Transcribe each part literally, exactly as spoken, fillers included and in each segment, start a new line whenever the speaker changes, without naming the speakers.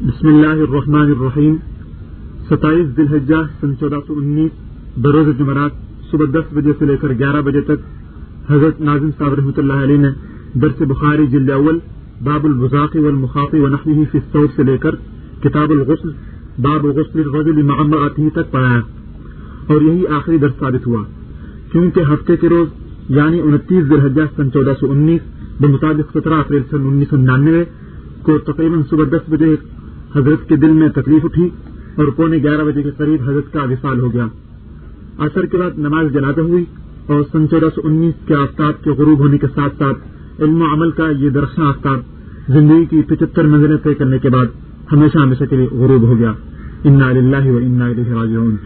بسم اللہ الرحمن الرحیم. ستائیس ذی الحجہ سن چودہ سو انیس بروز جمعرات صبح دس بجے سے لے کر گیارہ بجے تک حضرت ناظم صاحب رحمۃ اللہ علیہ نے درس بخاری جلد اول باب البزاق والمخاط ونحوه فی الثوب سے لے کر کتاب الغسل باب غسل الرجل مع امرأته تک پڑھایا اور یہی آخری درس ثابت ہوا، کیونکہ ہفتے کے روز یعنی انتیس ذی الحجہ سن چودہ سو انیس بمطابق سترہ اپریل سن انیس سو ننانوے کو تقریباً صبح دس بجے حضرت کے دل میں تکلیف اٹھی اور پونے گیارہ بجے کے قریب حضرت کا وصال ہو گیا. عصر کے بعد نماز جنازہ ہوئی اور سن چودہ سو انیس کے آفتاب کے غروب ہونے کے ساتھ ساتھ علم و عمل کا یہ درخشاں آفتاب زندگی کی پچہتر منزلیں طے کرنے کے بعد ہمیشہ ہمیشہ کے لیے غروب ہو گیا. انا للہ و انا الیہ راجعون.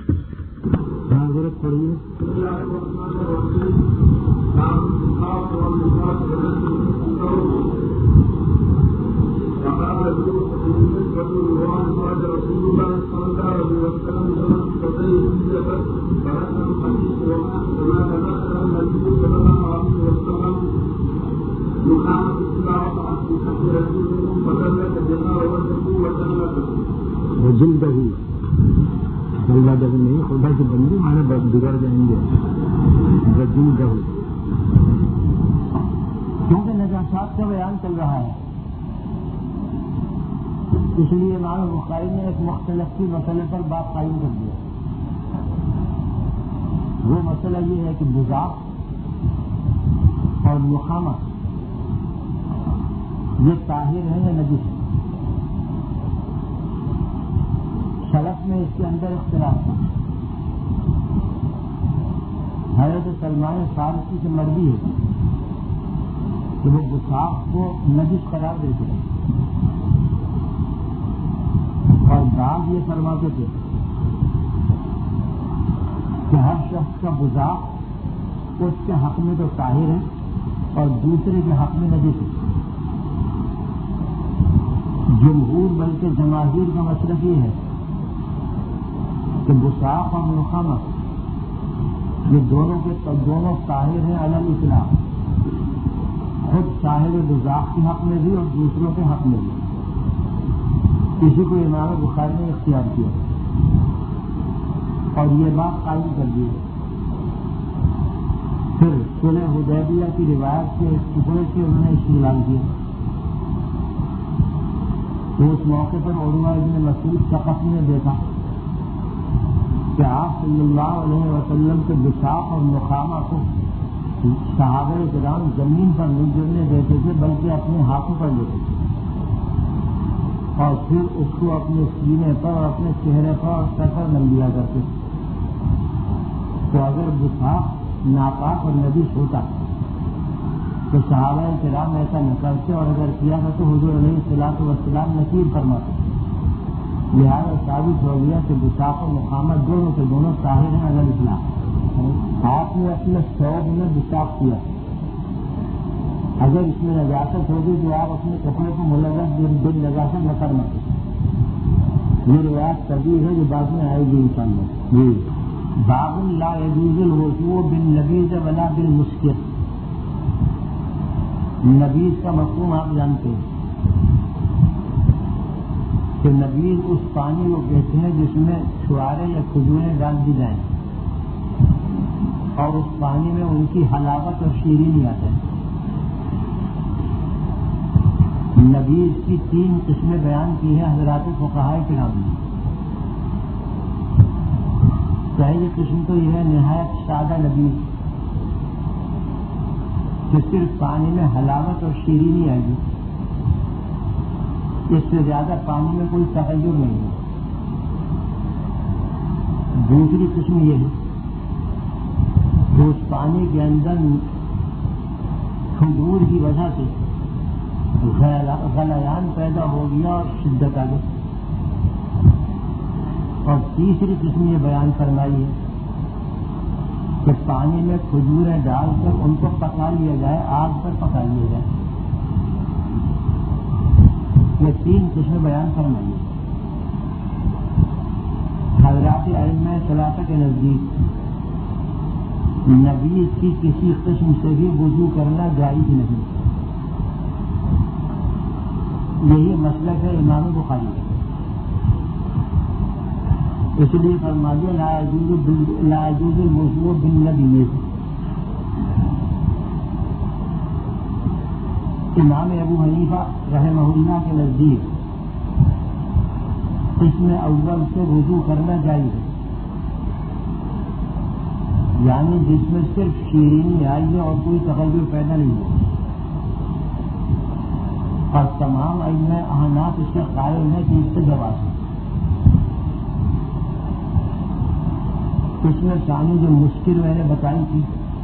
وجلدہ جلدہ نہیں خدا کی بندی مانے بگڑ جائیں گے. وجلدہ
کیونکہ نجاسات کا بیان چل رہا ہے، اس لیے امام بخاری نے ایک مختلف کی مسئلے پر بات قائم کر دیا. وہ مسئلہ یہ ہے کہ بزاق اور نخامہ یہ طاہر ہے یا نجس ہے. سلف میں اس کے اندر اختلاف ہے. حضرت سلمان فارسی سے مروی ہے کہ وہ بزاق کو نجس قرار دیتے ہیں اور بعض یہ فرماتے تھے کہ ہر شخص کا بزاق اس کے حق میں تو طاہر ہے اور دوسرے کے حق میں نجس ہے. جمہور بلکہ جماہیر کا مسلک یہ ہے کہ بزاق اور نخامہ یہ دونوں کے دونوں طاہر ہیں علی الاطلاق، خود صاحب بزاق کے حق میں بھی اور دوسروں کے حق میں بھی. کسی کو امام بخاری نے اختیار کیا اور یہ بات قائم کر دی. پھر صلح حدیبیہ کی روایت کے ٹکڑے سے انہوں نے استعمال کیا. تو اس موقع پر عروہ ابن مسعود ثقفی نے دیکھا کہ آپ صلی اللہ علیہ وسلم کے بزاق اور نخامہ کو صحابہ کرام زمین پر نہیں گرنے دیتے تھے بلکہ اپنے ہاتھوں پر لیتے تھے اور پھر اس کو اپنے سینے پر اور اپنے چہرے پر اور سر پر مل لیا کرتے. تو اگر بزاق ناپاک اور نجس ہوتا تو صحابہ کرام ایسا نہ کرتے اور اگر کیا تھا تو حضور علیہ الصلوۃ والسلام نصیب فرماتے. لہٰذا ثابت ہو گیا کہ بزاق و نخامہ دونوں کے دونوں طاہر ہیں علی الاطلاق. آپ نے اپنے ثوب میں بزاق کیا، اگر اس میں نجاست ہوگی تو آپ اپنے کپڑے کو ملوث بن نجاست نہ کرنا. یہ روایت کبھی ہے جو بعد میں آئے گی انشاء اللہ. جی باب لا يجوز الوضوء بالنبیذ ولا بالمسکر. نبیذ کا مفہوم آپ جانتے ہیں کہ نبیذ اس پانی کو کہتے ہیں جس میں چھوارے یا کھجوریں ڈال دی جائیں اور اس پانی میں ان کی حلاوت اور شیرینی آتا ہے. نبیذ کی تین قسمیں بیان کی ہے حضرات فقہاء کرام نے. پہلی قسم تو یہ ہے نہایت سادہ نبیذ کہ صرف پانی میں حلاوت اور شیرینی آئے گی، اس سے زیادہ پانی میں کوئی تغیر نہیں ہے. دوسری قسم یہ ہے کہ اس پانی کے اندر کھجور کی وجہ سے غلیان پیدا ہو گیا اور شدت آ گئی. اور تیسری قسم یہ بیان فرمائی ہے کہ پانی میں کھجوریں ڈال کر ان کو پکا لیا جائے، آگ پر پکا لیا جائے. یہ تین قسمیں بیان فرمائی ہے. حضرات ائمہ ثلاثہ کے نزدیک نبیذ کی کسی قسم سے بھی وضو کرنا جائز نہیں. یہی مسلک ہے امام بخاری کا. اس لیے فرما دیا لا يجوز الوضوء بالنبی. امام ابو حنیفہ رحمہ اللہ کے نزدیک اس میں اول سے وضو کرنا چاہیے، یعنی جس میں صرف شیرینی آئی ہے اور کوئی تغیر پیدا نہیں ہو. اور تمام ائمہ احناف اس سے قائل ہیں کہ اس سے جواز ہے. اس میں ثانی جو مشکل میں نے بتائی تھی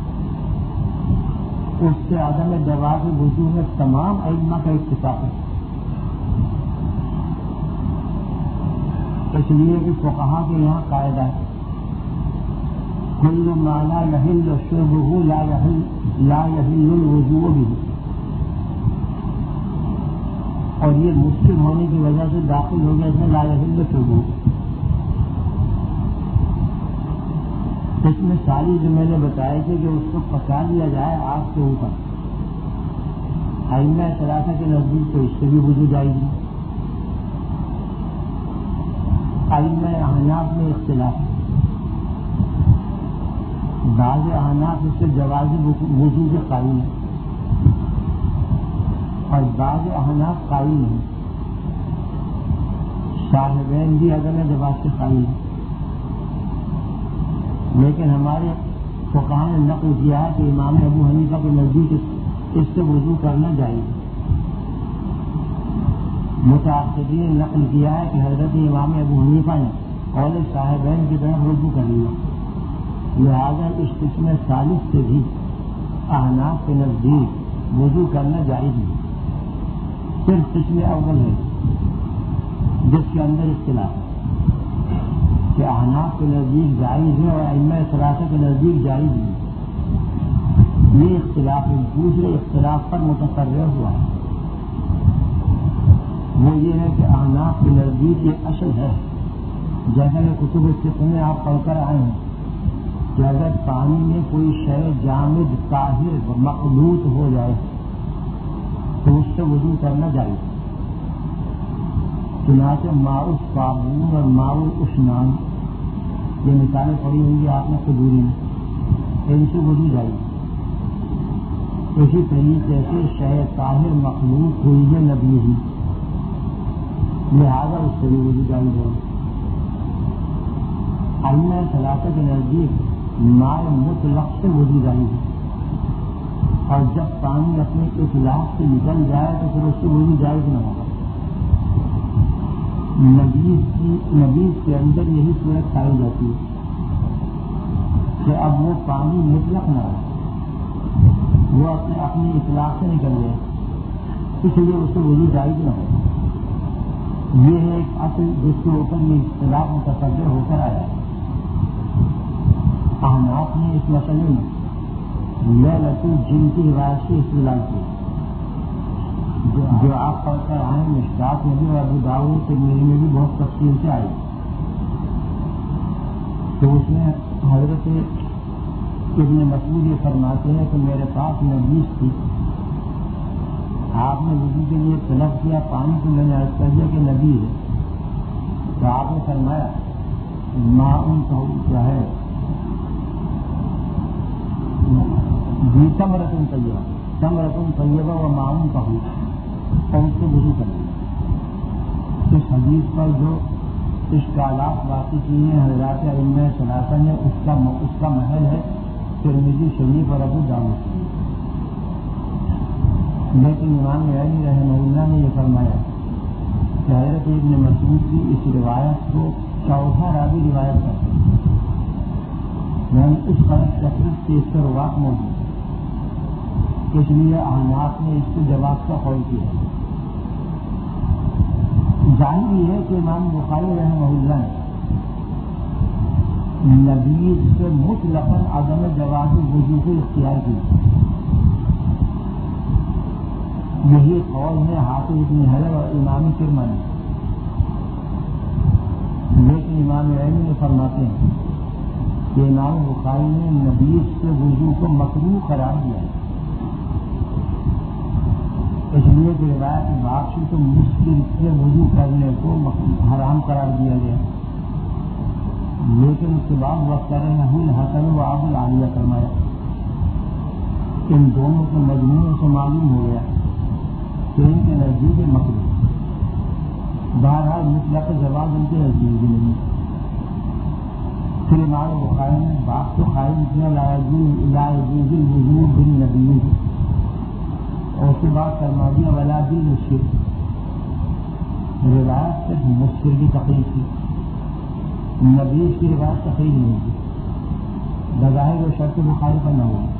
اس سے عدم جواز وضو میں تمام ائمہ کا اتفاق ہے. اس لیے کہ فقہا کے یہاں قاعدہ ہے کل ما لا يحل شربه لا يحل لا يحل الوضوء به. اور یہ مشکل ہونے کی وجہ سے داخل ہو گیا اس میں لا يحل شربه. اس میں ساری جو میں نے بتایا تھے کہ اس کو پکا لیا جائے آگ کے اوپر. ائمہ ثلاثہ کے نزدیک تو اس سے بھی وضو جائے گی. ائمہ احناف میں اختلاف ہے. بعض احناف اس سے جوازی وضو کے قائل ہیں اور بعض احناف قائل ہیں. صاحبین بھی عدم جواز کے قائل ہیں، لیکن ہمارے فقہاء نے نقل کیا ہے کہ امام ابو حنیفہ کے نزدیک اس سے وضو کرنا جائز. متعاقبین نے نقل کیا ہے کہ حضرت امام ابو حنیفہ نے قول صاحبین کی طرف رجوع کر لیا، لہذا اس قسم ثالث سے بھی احناف کے نزدیک وضو کرنا جائز ہے. صرف قسم اول ہے جس کے اندر اختلاف ہے کہ احناف کے نزدیک جائز ہے اور ائمہ ثلاثہ کے نزدیک جائز ہے. یہ اختلاف دوسرے اختلاف پر متفرع ہوا ہے. وہ یہ ہے کہ احناف کے نزدیک یہ اصل ہے، جیسا کہ کتب فقہ میں آپ پڑھ کر آئے ہیں کہ اگر پانی میں کوئی شے جامد طاہر مخلوط ہو جائے تو اس سے وضو کرنا جائز. چنانچہ ماء الصابون اور ماء العثمان یہ مثالیں پڑھی ہوں گی آپ نے قدوری میں، ان سے وضو جائز. اسی طریقے سے شے طاہر مخلوط ہوئی ہے نبی ہی، لہذا اس سے بھی وضو جائز ہے. ائمہ ثلاثہ کے نزدیک ماء مطلق سے وضو جائز ہے، اور جب پانی اپنے اطلاق سے نکل جائے تو پھر اس سے وضو جائز نہ ہوگا. نبیز کی نبیز کے اندر یہی صورت پائی جاتی ہے کہ اب وہ پانی مطلق نہ ہو، وہ اپنے اپنی اطلاق سے نکل جائے، اس لیے اس سے وضو جائز نہ ہو. یہ ہے ایک اصل جس کے اوپر یہ اختلاف متفرع ہو کر آیا ہے. احناف نے اس مسئلے میں لیلۃ الجن کی روایت سے استدلال کی جو آپ پڑھ کر آئے مشکات میں بھی اور ابو داؤد ترمذی میں بھی بہت تفصیل سے آئی. تو اس میں حضرت ابن مسعود یہ فرماتے ہیں کہ میرے پاس نبیس تھی، آپ نے وضو کے لیے طلب کیا پانی کو، میں نے عرض کر دیا کہ نبی ہے، تو آپ نے فرمایا ماؤن کیا ہے ثمرۃ طیبہ ثمرۃ طیبہ و ماؤن کہوں اور اس کو وضو کر دیا. اس حدیث پر جو اشکالات واقع کیے ہیں حضرات ائمہ ثلاثہ نے اس کا اس کا محل ہے ترمذی شریف اور ابو داؤد. لیکن امام علی رحمہ اللہ نے یہ فرمایا کہ حضرت ابن مسعود کی اس روایت کو چوتھا راوی روایت کرتے ہیں، یعنی اس قدر کثرت سے اس کا رواق موجود ہے، اس لیے احناف نے اس کے جواب کا قول کیا. ظاہر ہے کہ امام بخاری رحمہ اللہ نے نبی سے مطلقاً عدم جواز وضو کو اختیار کی. یہی قول ہے حافظ ابن حجر اور امام کرمانی. لیکن امام علی نے فرماتے ہیں کہ امام بخاری نے نبی سے وضو کو مکروہ قرار دیا ہے، اس لیے کہ روایت واپسی تو مشکل سے وضو کرنے کو حرام قرار دیا گیا. لیکن اس کے بعد وقت کرے نہیں حسن و ابو العالیہ فرمایا. ان دونوں کے مجموعے سے معلوم ہو گیا کہ ان کے نزدیک مکروہ. بہرحال مطلق جواب ان کے نزدیک بھی نہیں. پھر امام بخاری نے بات تو قائم کیا لا یجوز الوضوء بالنبی، اور اس کے بعد فرما دیا ولا بالمسکر. روایت صرف مسکر کی تقریر کی، نبی کی روایت تقریر نہیں کی، بظاہر وہ شرط بخاری پر نہ ہوگی.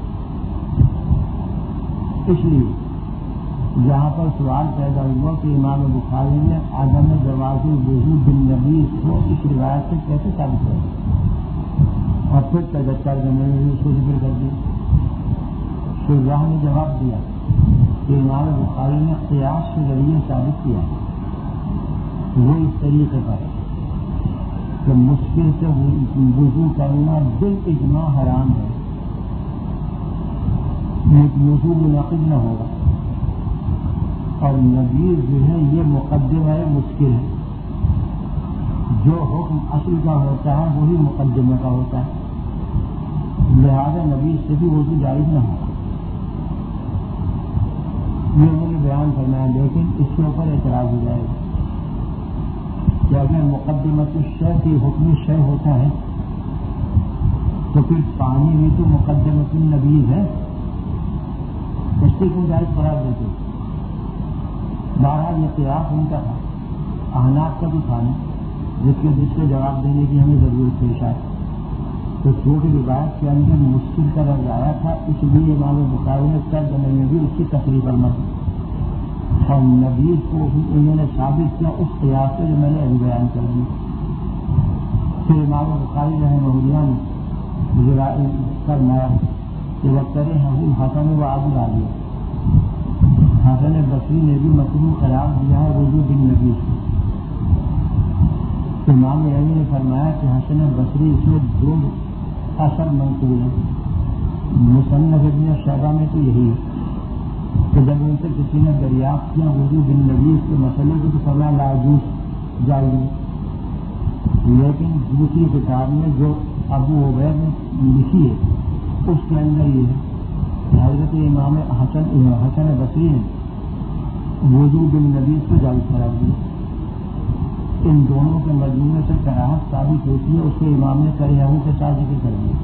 اس لیے جہاں پر سوال پیدا ہوا کہ امام بخاری نے عدم جواز الوضوء بالنبی کو اس روایت سے کیسے ثابت کیا، اور پھر تذکر میں نے اس کو ذکر کر دیا. شجاع نے جواب دیا کہ امام بخاری نے قیاس کے ذریعے ثابت کیا وہ اس طریقے پر کہ مشکل سے وضو کرنا بالاجماع حرام ہے، وضو منعقد نہ ہوگا. اور نبی جو ہے یہ مقدمہ ہے مشکل ہے، جو حکم اصل کا ہوتا ہے وہی مقدمہ کا ہوتا ہے، لہذا نبی سے بھی وضو جائز نہ ہوگا. یہ انہوں نے بیان کرنا ہے، لیکن اس کے اوپر اعتراض ہو جائے گا کہ اگر مقدمۃ الشیء کی حکم شیء ہوتا ہے تو پھر پانی بھی تو مقدمۃ النبیذ ہے، اس سے کیوں جائز قرار دیتے. بہرحال یہ قیاس ان کا تھا، احناف کا بھی تھا جس کے جس کے جواب دینے کی ہمیں ضرورت پیش آئی. تو چھوٹی روایت کے اندر مشکل کا لفظ آیا تھا، اس لیے امام بخاری نے ترجمے میں بھی اس کی تقریر فرما دی، اور نبی کو انہوں نے ثابت کیا اس قیاس سے جو میں نے ابھی بیان کر دی. پھر امام بخاری رحمہ اللہ نے فرمایا کہ وہ کرے ہم حسن و ابو العالیہ، حسن بصری نے بھی مکروہ قرار دیا ہے وضو بالنبی. امام علی نے فرمایا کہ حسن بصری اس میں دو اثر منقول ہیں. مصنف ابن شیبہ میں تو یہی ہے کہ جب ان سے کسی نے دریافت کیا وضو بالنبی اس کے مسئلے کو تو فرمایا لا یجوز جائز. لیکن دوسری کتاب میں جو ابو عبید نے لکھی ہے اس کے اندر یہ ہے کہ حضرت امام حسن حسن بصری نے وضو بالنبی کو جائز قرار دیا. ان دونوں کے مجموعے سے کراہت ثابت ہوتی ہے، اس کے امام نے کریہوں کے ساتھ ذکر کر دیا.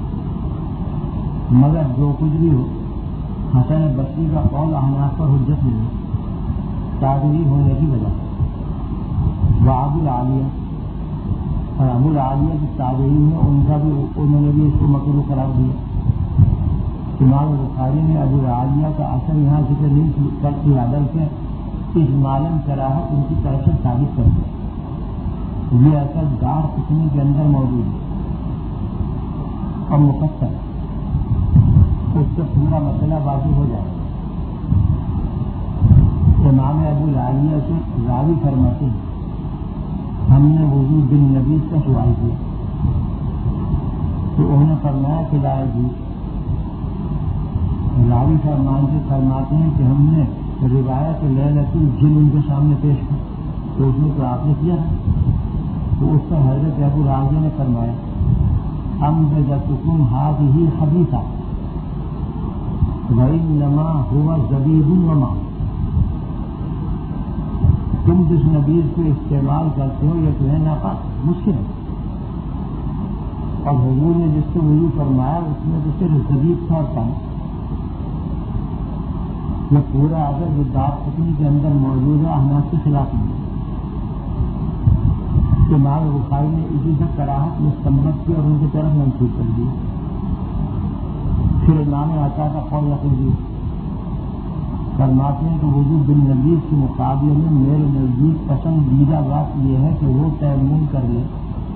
مگر جو کچھ بھی ہو حسن بصری کا قول احناف پر حجت نہیں ہے تابعی ہونے کی وجہ سے. وہ ابو العالیہ اور ابو العالیہ کی تابعی میں ان کا بھی انہوں نے بھی اس کو مکروہ قرار دیا. امام بخاری نے ابو العالیہ کا اثر یہاں ذکر نہیں کر کیا بلکہ اس معلوم کراہت ان کی طرف سے ثابت کر دیا. یہ اثر دار قسم کے اندر موجود ہے اور مفصل اس سے پورا مسئلہ واضح ہو جائے. امام ابو العالیہ سے راوی فرماتے ہیں ہم نے وضو بالنبی کا سوال کیا تو انہوں نے فرمایا کہ لا یجوز. راوی فرمان سے فرماتے ہیں کہ ہم نے روایت لیلۃ الجن ان کے سامنے پیش کی تو اس میں تو آپ نے کیا ہے. تو اس پر حضرت ابو راضی نے فرمایا ہم بذکم ہذہ خبیثہ وانما هو زبیب وما. تم جس نبیذ کو استعمال کرتے ہو یہ تو ہے ناپاک مشکل ہے، اور حضور نے جس کو وضو فرمایا اس میں تو صرف زبیب تھا اور پانی. یہ پورا اثر جو دار قسم کے اندر موجود ہے احناف کے خلاف نہیں. امام بخاری نے اسی سے کراہت مستمد کی اور ان کی طرف منسوخ کر دی. پھر امام عطا کا قول رکھ دی فرماتے ہیں کہ وضو بالنبی کے مقابلے میں میرے نزدیک پسندیدہ بات یہ ہے کہ وہ تیمم کر لے،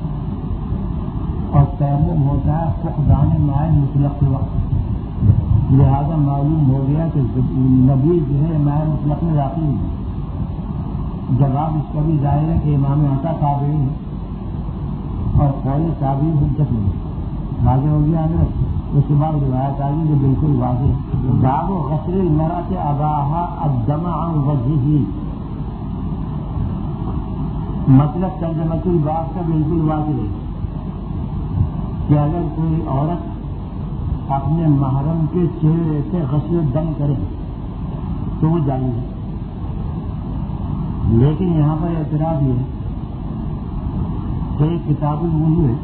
اور تیمم ہوتا ہے فقدان مائع مطلق وقت. لہذا معلوم ہو گیا کہ نبی جو ہے مائع مطلق میں داخل ہے. جواب اس کا بھی ظاہر ہے کہ امام عطا تابعی ہے اور قول تابعی حجت نہیں. واضح ہو گیا ہے. اس کے بعد روایت آ گئی جو بالکل واضح ہے. باب غسل المرأة اباها الدم عن وجهه. مطلب ترجمۃ الباب کا بالکل واضح ہے کہ اگر کوئی عورت اپنے محرم کے چہرے سے غسل دم کرے تو وہ جائز ہے، لیکن یہاں پر اعتراض یہ ہے کہ کتاب الوضو ہے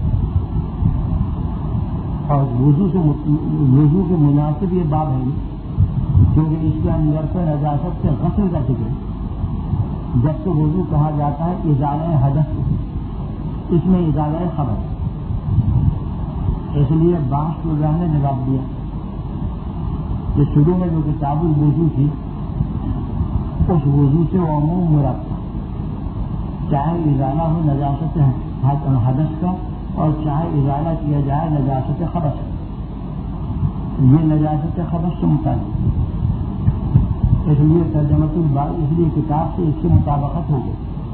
اور وضو سے وضو کے مناسب یہ بات ہے کیونکہ اس کے اندر سے نجاست سے غسل کا ذکر ہے، جب کہ وضو کہا جاتا ہے ازالہ حدث، اس میں ازالہ خبر، اس لیے باس شجاع نے جواب دیا کہ شروع میں جو کتاب الوضو تھی اس وضو سے عموم مراد تھا، چاہے ازالہ ہو نجاست حدث کا اور چاہے ازالہ کیا جائے نجاست خبث، یہ نجاست خبث سے متعلق، اس لیے ترجمۃ الباب اس لیے کتاب سے اس کی مطابقت ہو گئی۔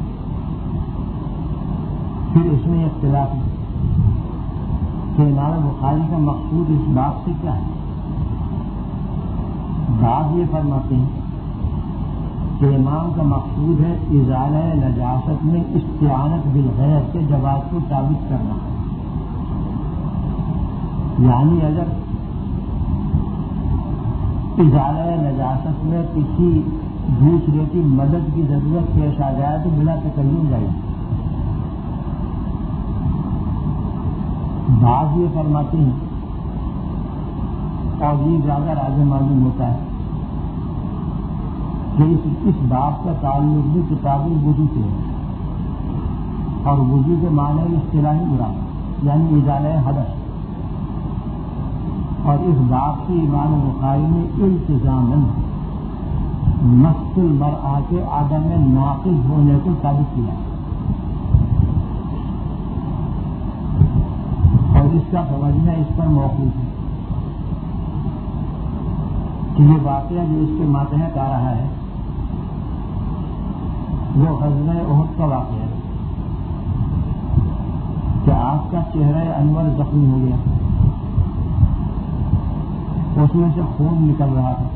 پھر اس میں اختلاف ہے کہ امام بخاری کا مقصود اس بات سے کیا ہے۔ بعض یہ فرماتے ہیں کہ امام کا مقصود ہے ازالہ نجاست میں استعانت بالغیر کے جواز کو ثابت کرنا، یعنی اگر ازالہ نجاست میں کسی دوسرے کی مدد کی ضرورت پیش آ جائے تو بلا تکلم جائے۔ بعض یہ فرماتے ہیں اور یہ زیادہ راجع معلوم ہوتا ہے کہ اس بات کا تعلق بھی کتاب الوضو سے ہے اور وضو کے معنی اصطلاحی مراد یعنی ازالہ حدث، اور اس بات کی امام بخاری نے التزاماً مس المرأة کے عدم ناقض ہونے کو ثابت کیا اور اس کا سمجھنا اس پر موقوف ہے کہ یہ واقعہ جو اس کے ماتحت آ رہا ہے وہ غزوہ احد کا واقعہ ہے کہ آپ کا چہرہ انور زخمی ہو گیا، اس میں سے خون نکل رہا تھا،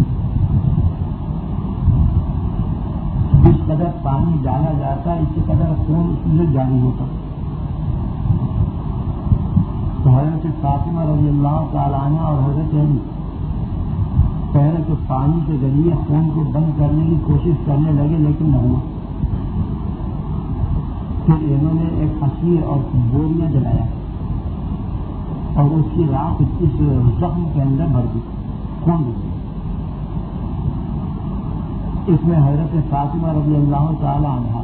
جس قدر پانی ڈالا جاتا اسی قدر خون اس میں جاری ہوتا۔ تو حضرت فاطمہ رضی اللہ تعالیٰ عنہ اور حضرت علی پہلے تو پانی کے ذریعے خون کو بند کرنے کی کوشش کرنے لگے لیکن نہ ہوا، پھر انہوں نے ایک حصیر اور بوریاں جلایا اور اس کی رات اس زخم کے اندر بھر دی، خون دی۔ اس میں حضرت فاطمہ رضی اللہ تعالی عنہ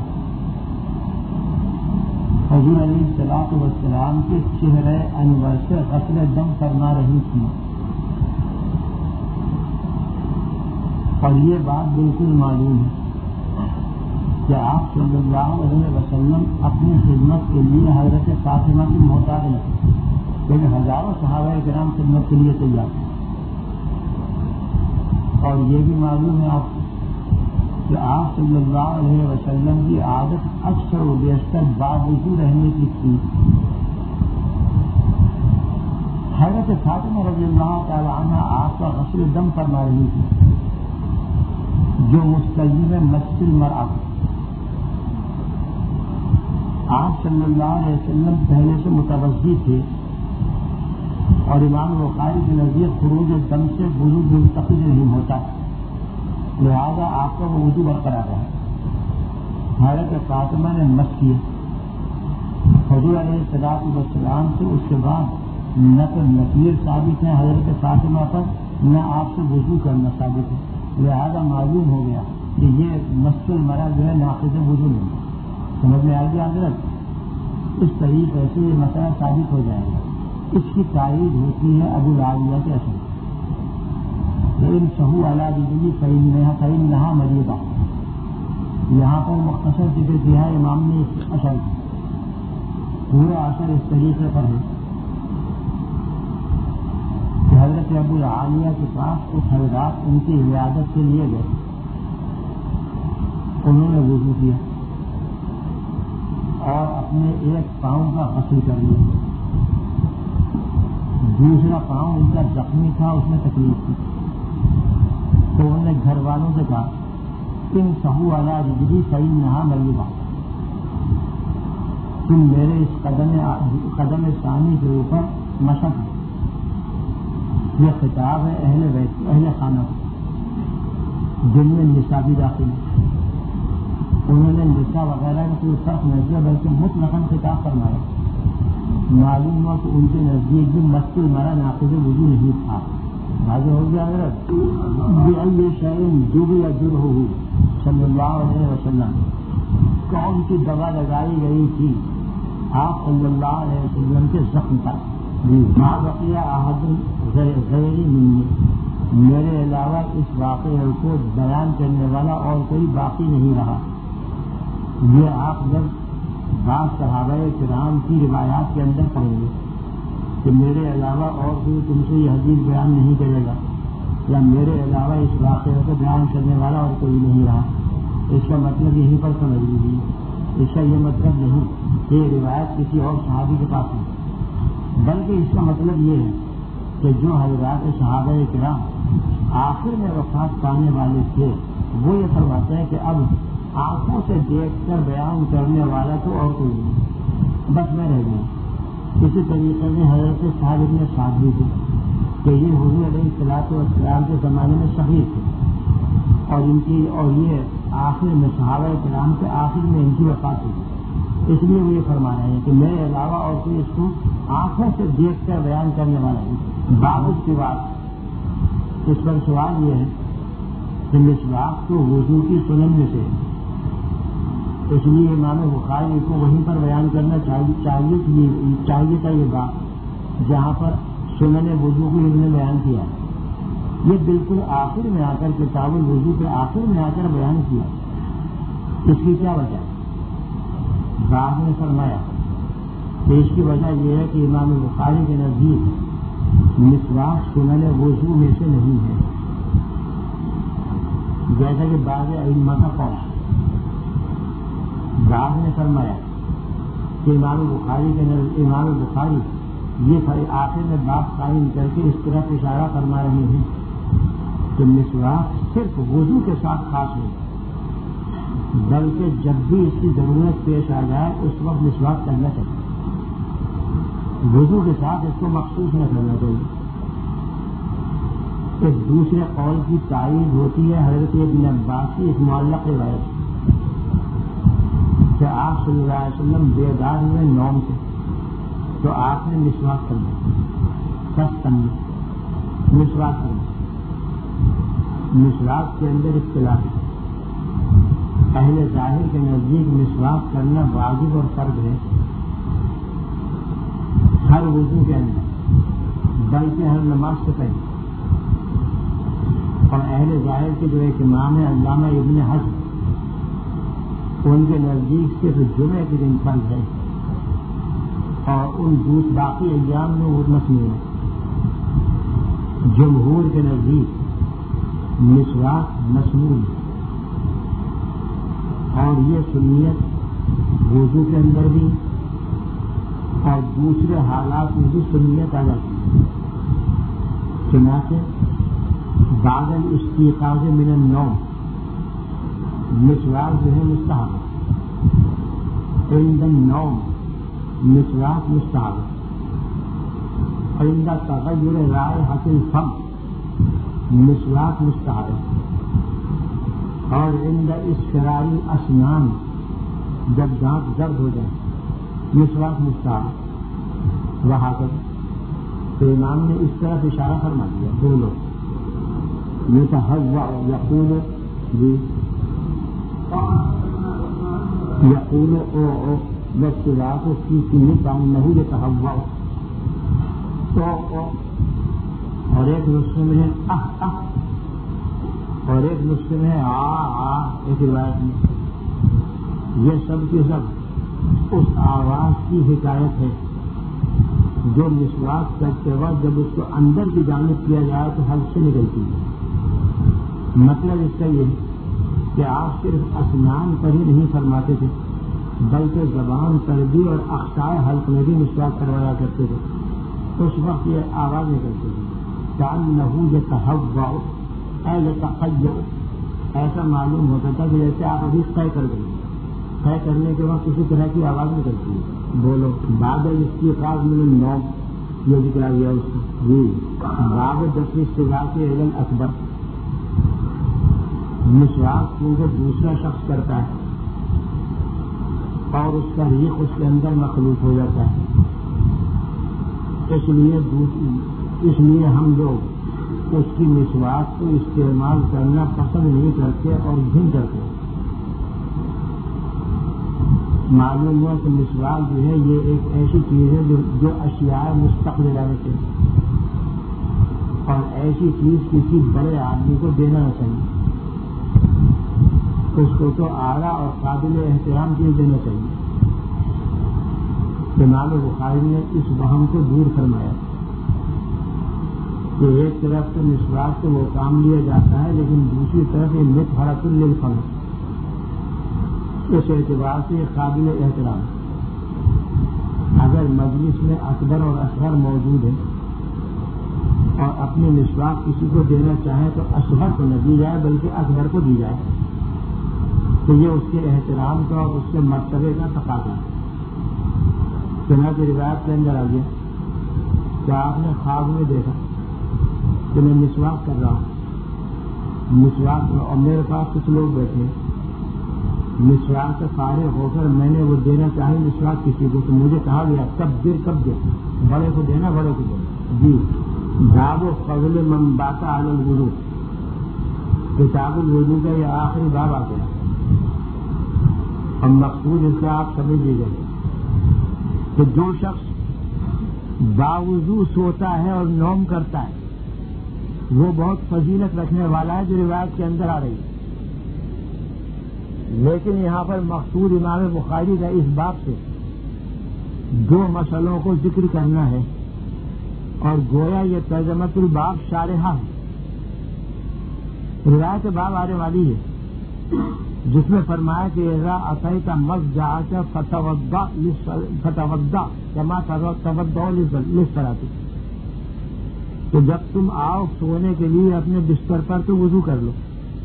حضور علیہ الصلوۃ والسلام کے چہرے انور سے غسل دم فرما رہی تھی، اور یہ بات بالکل معلوم ہے کہ آپ صلی اللہ علیہ وسلم اپنی خدمت کے لیے حضرت فاطمہ کی محتاج نہ تھے، لیکن ہزاروں صحابہ کرام خدمت کے لیے تیار تھے۔ اور یہ بھی معلوم ہے آپ کہ آپ صلی اللہ علیہ وسلم کی عادت اکثر و بیشتر باوضو رہنے کی تھی۔ حضرت فاطمہ رضی اللہ تعالی عنہ آپ کا غسل دم فرما رہی تھی جو مستلزم مس المرأة، آپ صلی اللہ علیہ وسلم پہلے سے متوضی تھے اور امام بخاری کے نزدیک خروج دم سے وضو منتقل نہیں ہوتا، لہذا آپ کا وہ وضو برقرار رہا۔ حضرت فاطمہ نے مس کیا، حضور علیہ الصلوۃ والسلام سے اس کے بعد نہ تو نفیر ثابت ہے حضرت فاطمہ پر، نہ آپ سے وضو کرنا ثابت ہے، لہذا معلوم ہو گیا کہ یہ مس المرأة جو ہے ناقض وضو نہیں۔ سمجھ میں آ گیا حضرت؟ اس طریقے سے یہ مسئلہ ثابت ہو جائے گا۔ اس کی تائید ہوتی ہے ابو العالیہ کے اثر، لیکن سہو علی رجلی فإنہا مریضہ، یہاں پر مختصر ذکر کیا ہے امام نے اس اثر کی، پورا اثر اس طریقے پر ہے کہ حضرت ابو العالیہ کے پاس کچھ حضرات ان کی عیادت کے لیے گئے، انہوں نے وضو کیا اور اپنے ایک پاؤں کا غسل کر لیا، دوسرا پاؤں ان کا زخمی تھا، اس میں تکلیف تھی، تو انہوں نے گھر والوں سے کہا ان سہو علی رجلی فإنہا مریضہ، تم میرے اس قدم قدم ثانی کے اوپر مشق ہے. یہ خطاب ہے اہل بیت اہل خانہ کو جن میں نساء بھی داخل ہے. انہوں نے نساء وغیرہ کا کوئی فرق نہیں کیا بلکہ مطلقاً خطاب فرمایا. معلوم ہوا کہ ان کے نزدیک بھی مست المرا ناقض وضو نہیں تھا. واضح ہو گیا حضرت بأي شيء جبل جرحه صلی اللہ علیہ وسلم. کون سی دوا لگائی گئی تھی آپ صلی اللہ علیہ وسلم کے زخم پر. ما بقي احد غیری منی، میرے علاوہ اس واقعے کو بیان کرنے والا اور کوئی باقی نہیں رہا. یہ آپ جب بعض صحابہ کرام کی روایات کے اندر پڑھیں گے کہ میرے علاوہ اور کوئی تم سے یہ حدیث بیان نہیں کرے گا یا میرے علاوہ اس واقعے کو بیان کرنے والا اور کوئی نہیں رہا، اس کا مطلب یہیں پر سمجھ لیجیے. اس کا یہ مطلب نہیں کہ یہ روایت کسی اور صحابی کے پاس نہیں، بلکہ اس کا مطلب یہ ہے کہ جو حضرات صحابہ کرام آخر میں وفات پانے والے تھے وہ یہ فرماتے ہیں کہ اب آنکھوں سے دیکھ کر بیان کرنے والا تو اور کوئی نہیں، بس میں رہ گئی. اسی طریقے سے حضرت صاحب ابن سعد بھی تھے کہ یہ حضور علیہ الصلوۃ والسلام کے زمانے میں شہید تھے اور ان کی اور یہ آخر میں صحابہ کرام کے آخر میں ان کی وفات ہوئی. اس لیے وہ یہ فرمانا ہے کہ میرے علاوہ اور کوئی اس کو آنکھوں سے دیکھ کر بیان کرنے والا نہیں. بابت کی بات اس پر سوال یہ ہے کہ مسواک تو وضو کی سنن میں سے ہے، اس لیے امام بخاری کو وہیں پر بیان کرنا چاہیے چاہیے تھا یہ بات جہاں پر سنن وضو کو انہوں نے بیان کیا. یہ بالکل آخر میں آ کر کتاب الوضو کے آخر میں آ کر بیان کیا. اس کی کیا وجہ؟ بعد میں فرمایا کہ اس کی وجہ یہ ہے کہ امام بخاری کے نزدیک مسواک سنن وضو میں سے نہیں ہے، جیسا کہ بعض ائمہ کا قول. بعد میں فرمایا کہ امام بخاری کے امام بخاری یہ آخر میں بات قائم کر کے اس طرح اشارہ فرما رہے ہیں کہ مسواک صرف وضو کے ساتھ خاص ہے، بلکہ جب بھی اس کی ضرورت پیش آ جائے اس وقت مسواک کرنا چاہیے. وضو کے ساتھ اس کو مخصوص نہ کرنا چاہیے. ایک دوسرے قول کی تائید ہوتی ہے حضرت ابن عباس کی اس معلق روایت کہ آپ صلی اللہ علیہ وسلم بیدار ہوئے نوم سے تو آپ نے مسواک کرنا کس کرنا مسواک کرنا. مسواک کے اندر اختلاف ہے. اہل ظاہر کے نزدیک مسواک کرنا واجب اور فرض ہے ہر وضو کے اندر، بلکہ ہر نماز سے پہلے. اور اہل ظاہر کے جو ایک امام ہے علامہ ابن حزم ان کے نزدیک صرف جمعے کے دن فرض ہے اور ان باقی ایام میں وہ مسنون ہے. جمہور کے نزدیک مسواک مسنون ہے اور یہ سنیت وضو کے اندر بھی اور دوسرے حالات میں بھی سنیت آ جاتی ہے. چنانچہ بعد الاستيقاظ من النوم مسواک جو ہے مستحب، عند النوم مسواک مستحب، عند تغیر رائحة الفم مسواک مستحب، اور عند اصفرار الاسنان جب دانت درد ہو جائے مسواک مستحب. وہاں تک تو امام نے اس طرح اشارہ فرما دیا. دو لوگ يتهوع يقول يقول او والسواك في سنة أنه يتهوع تو اور ایک نسخے میں ہے اہ اہ اور ایک نسخے میں ہے آ آ. ایک روایت میں یہ سب کے سب اس آواز کی حکایت ہے جو مسواک کرتے وقت جب اس کو اندر کی جانب کیا جائے تو حلق سے نکلتی ہے. مطلب اس کا یہ کہ آپ صرف اسنان پر ہی نہیں فرماتے تھے بلکہ زبان پر بھی اور اقصائے حلق میں بھی مسواک کروایا کرتے تھے. اس وقت یہ آواز نکلتی تھی کأنہ یتہوع اے یتقیع، ایسا معلوم ہوتا تھا کہ جیسے آپ ابھی طے کر گئے طے کرنے کے وقت کسی طرح کی آواز نکلتی ہے. بولو بعد اس کی خاص میں نو یہ ذکر آ گیا اس کو جی بعد دسویں سزا کے علم اکبر مسواک کیونکہ دوسرا شخص کرتا ہے اور اس کا ریق اس کے اندر مخلوط ہو جاتا ہے. اس لیے اس لیے ہم لوگ اس کی مسواک کو استعمال کرنا پسند نہیں کرتے اور گھن کرتے. معلوم ہوا کہ مسواک جو ہے یہ ایک ایسی چیز ہے جو جو اشیاء مستقبل آنے سے اور ایسی چیز کسی بڑے آدمی کو دینا نہ چاہیے. اس کو تو اعلیٰ اور قابل احترام چیز دینا چاہیے. امام بخاری نے اس وہم کو دور فرمایا کہ ایک طرف سے مسواک سے وہ کام لیا جاتا ہے لیکن دوسری طرف یہ مطہرۃ للفم اس اعتبار سے قابل احترام. اگر مجلس میں اکبر اور اصغر موجود ہے اور اپنی مسواک کسی کو دینا چاہے تو اصغر کو نہ دی جائے بلکہ اکبر کو دی جائے تو یہ اس کے احترام کا اور اس کے مرتبے کا تقاضا ہے. چنانچہ روایت کے اندر آ گیا کہ آپ نے خواب میں دیکھا کہ میں مسواک کر رہا ہوں مسواک اور میرے پاس کچھ لوگ بیٹھے مسواک سے فارغ ہو کر میں نے وہ دینا چاہے مسواک کسی کو تو مجھے کہا گیا کب دیر کب دے بڑے کو دینا بڑے کو دینا جی باب و فضل من بات علی الوضو کتاب الوضو کا یہ آخری باب آ گیا. اب مقصود اس کا آپ سمجھ لیجیے کہ جو شخص باوضو سوتا ہے اور نوم کرتا ہے وہ بہت فضیلت رکھنے والا ہے جو روایت کے اندر آ رہی ہے. لیکن یہاں پر مقصود امام بخاری کا اس باب سے دو مسئلوں کو ذکر کرنا ہے اور گویا یہ ترجمۃ الباب شارحہ ہے. روایت باب آنے والی ہے جس میں فرمایا کہ اذا اتیت مضجعک فتوضا فتوضا کما تودع للصلاۃ تو جب تم آؤ سونے کے لیے اپنے بستر پر تو وضو کر لو.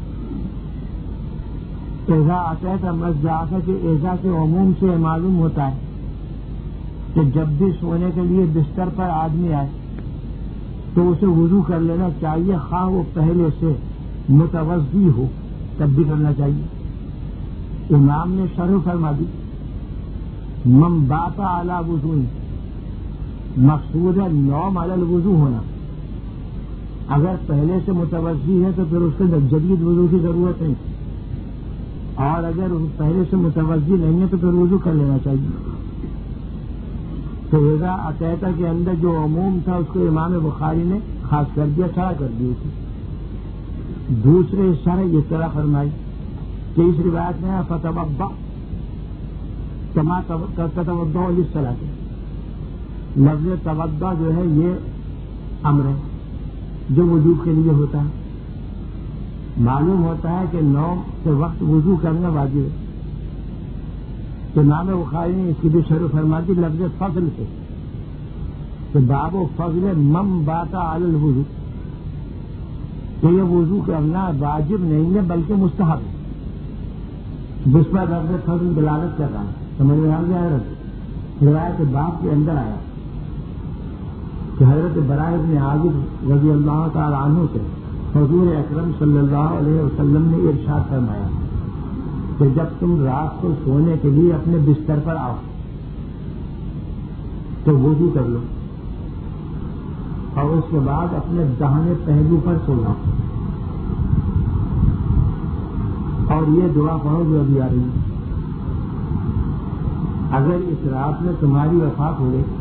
اذا اتیت مضجعک کے اذا کے عموم سے معلوم ہوتا ہے کہ جب بھی سونے کے لیے بستر پر آدمی آئے تو اسے وضو کر لینا چاہیے خواہ وہ پہلے سے متوضی ہو تب بھی کرنا چاہیے. امام نے شرح فرما دی من بات علی وضو مقصود ہے نوم علی الوضو ہونا. اگر پہلے سے متوضی ہے تو پھر اس کے جدید وضو کی ضرورت نہیں اور اگر پہلے سے متوضی نہیں ہے تو پھر وضو کر لینا چاہیے. تو اذا اتیتا کے اندر جو عموم تھا اس کو امام بخاری نے خاص کر دیا شرح کر دی تھی. دوسرے شرح اس طرح فرمائی کہ اس روایت میں فتوضا کما تتوضا للصلاۃ لفظ توضا جو ہے یہ امر ہے جو وضو کے لیے ہوتا ہے. معلوم ہوتا ہے کہ نوم کے وقت وضو کرنا واجب ہے. تو امام بخاری نے اس کی بھی شرح فرما دی لفظ فضل سے کہ باب و فضل من بات علی الوضو کہ یہ وضو کرنا واجب نہیں ہے بلکہ مستحب ہے. جس پر لفظ فضل دلالت کر رہا ہے سمجھ میں آ گیا. روایت باب کے اندر آیا کہ حضرت براء بن عازب رضی اللہ تعالی عنہ سے حضور اکرم صلی اللہ علیہ وسلم نے ارشاد فرمایا کہ جب تم رات کو سونے کے لیے اپنے بستر پر آؤ تو وضو کر لو اور اس کے بعد اپنے داہنے پہلو پر سو جاؤ اور یہ دعا پڑھو جو ابھی آ رہی ہے. اگر اس رات میں تمہاری وفات ہو گئی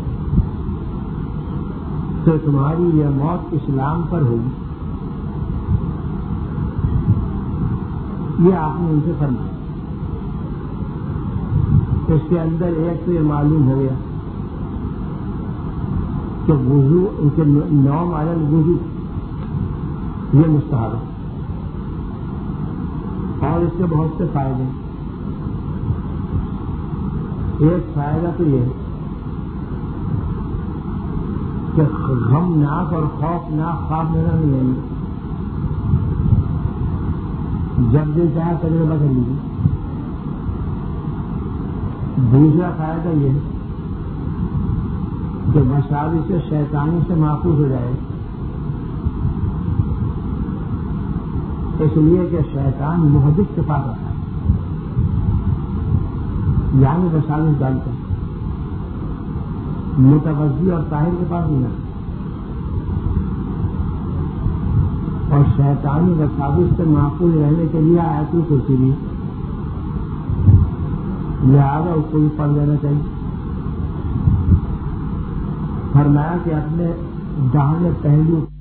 تو تمہاری یہ موت اسلام پر ہوگی. یہ آپ نے ان سے فرمایا. اس کے اندر ایک تو یہ معلوم ہو گیا کہ وضو ان کے نوم علی الوضو یہ مستحب ہے اور اس کے بہت سے فائدے. ایک فائدہ تو یہ ہے کہ غمناک اور خوفناک خواب نظر نہیں آئیں گے. جب دل چاہے تجربہ کر لیجیے دوسرا فائدہ یہ ہے کہ وساوس سے شیطانی سے محفوظ ہو جائے، اس لیے کہ شیطان محدث کے پاس آتا ہے، یعنی وساوس ڈالتا ہے، متوضی اور طاہر کے پاس نہیں آتا، اور شیطانی وساوس سے محفوظ رہنے کے لیے آیت الکرسی بھی، لہٰذا اس کو بھی پڑھ لینا چاہیے۔ فرمایا کہ اپنے داہنے پہلو